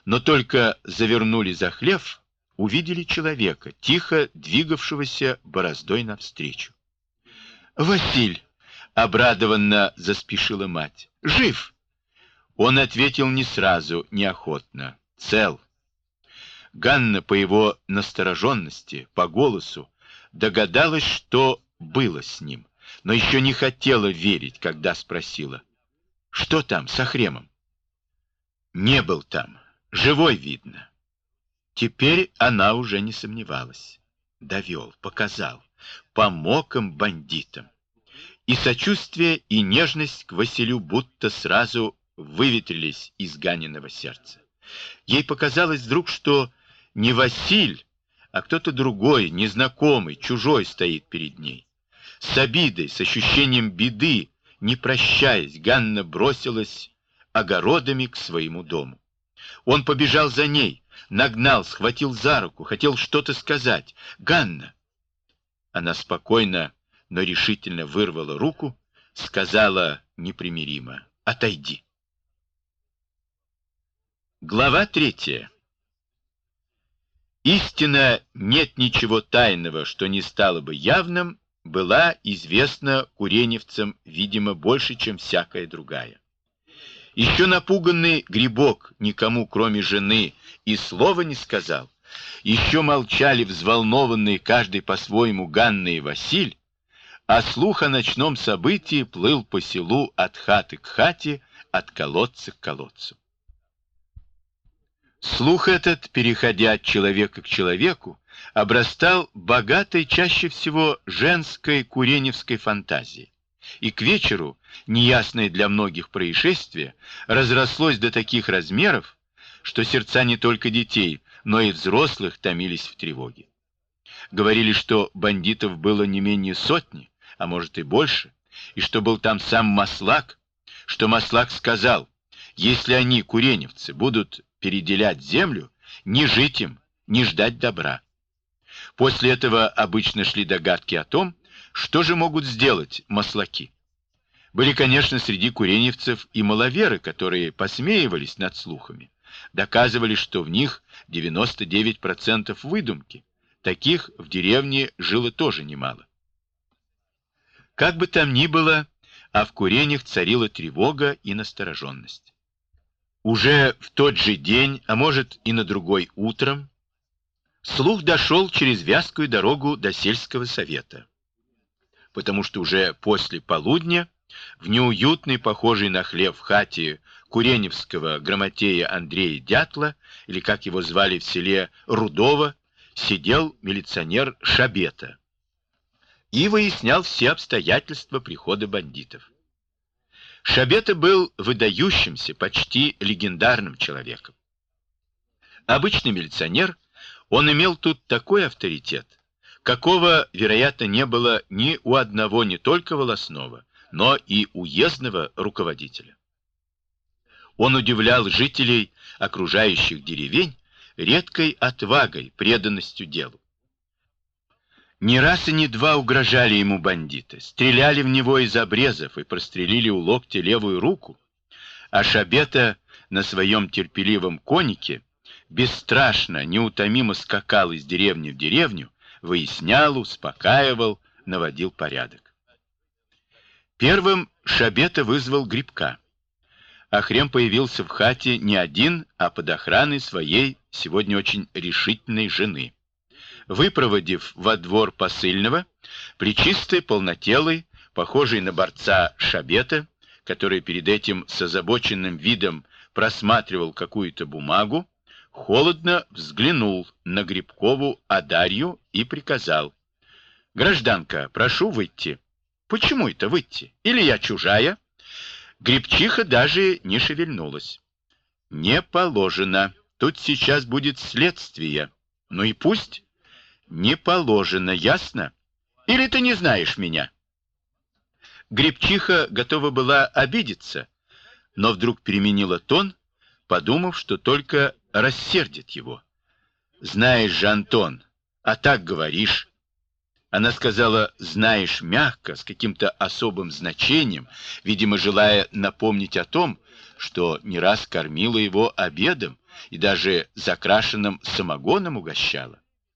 но только завернули за хлев, увидели человека, тихо двигавшегося бороздой навстречу. «Василь!» — обрадованно заспешила мать. «Жив!» Он ответил не сразу, неохотно. «Цел». Ганна по его настороженности, по голосу, догадалась, что было с ним, но еще не хотела верить, когда спросила: «Что там с Ахремом?» «Не был там. Живой, видно». Теперь она уже не сомневалась. Довел, показал, помог им, бандитам. И сочувствие, и нежность к Василю будто сразу выветрились из Ганиного сердца. Ей показалось вдруг, что не Василь, а кто-то другой, незнакомый, чужой стоит перед ней. С обидой, с ощущением беды, не прощаясь, Ганна бросилась огородами к своему дому. Он побежал за ней, нагнал, схватил за руку, хотел что-то сказать. «Ганна!» Она спокойно, но решительно вырвала руку, сказала непримиримо: «Отойди». Глава 3. Истина «нет ничего тайного, что не стало бы явным» была известна куреневцам, видимо, больше, чем всякая другая. Еще напуганный Грибок никому, кроме жены, и слова не сказал. Еще молчали взволнованные каждый по-своему Ганна и Василь, а слух о ночном событии плыл по селу от хаты к хате, от колодца к колодцу. Слух этот, переходя от человека к человеку, обрастал богатой, чаще всего женской куреневской фантазией. И к вечеру неясное для многих происшествие разрослось до таких размеров, что сердца не только детей, но и взрослых томились в тревоге. Говорили, что бандитов было не менее сотни, а может и больше, и что был там сам Маслак, что Маслак сказал: если они, куреневцы, будут переделять землю, не жить им, не ждать добра. После этого обычно шли догадки о том, что же могут сделать маслаки. Были, конечно, среди куреневцев и маловеры, которые посмеивались над слухами, доказывали, что в них 99% выдумки. Таких в деревне жило тоже немало. Как бы там ни было, а в куренях царила тревога и настороженность. Уже в тот же день, а может и на другой утром, слух дошел через вязкую дорогу до сельского совета, потому что уже после полудня в неуютной, похожей на хлев хате куреневского грамотея Андрея Дятла, или как его звали в селе Рудово, сидел милиционер Шабета и выяснял все обстоятельства прихода бандитов. Шабета был выдающимся, почти легендарным человеком. Обычный милиционер, он имел тут такой авторитет, какого, вероятно, не было ни у одного не только волостного, но и уездного руководителя. Он удивлял жителей окружающих деревень редкой отвагой, преданностью делу. Не раз и не два угрожали ему бандиты, стреляли в него из обрезов и прострелили у локтя левую руку, а Шабета на своем терпеливом конике бесстрашно, неутомимо скакал из деревни в деревню, выяснял, успокаивал, наводил порядок. Первым Шабета вызвал Грибка. Ахрем появился в хате не один, а под охраной своей сегодня очень решительной жены. Выпроводив во двор посыльного, плечистый, полнотелый, похожий на борца Шабета, который перед этим с озабоченным видом просматривал какую-то бумагу, холодно взглянул на Грибкову Адарью и приказал: «Гражданка, прошу выйти». «Почему это выйти? Или я чужая?» Грибчиха даже не шевельнулась. «Не положено. Тут сейчас будет следствие. Ну и пусть». «Не положено, ясно? Или ты не знаешь меня?» Грибчиха готова была обидеться, но вдруг переменила тон, подумав, что только рассердит его. «Знаешь же, Антон, а так говоришь». Она сказала «знаешь» мягко, с каким-то особым значением, видимо, желая напомнить о том, что не раз кормила его обедом, и даже закрашенным самогоном угощала.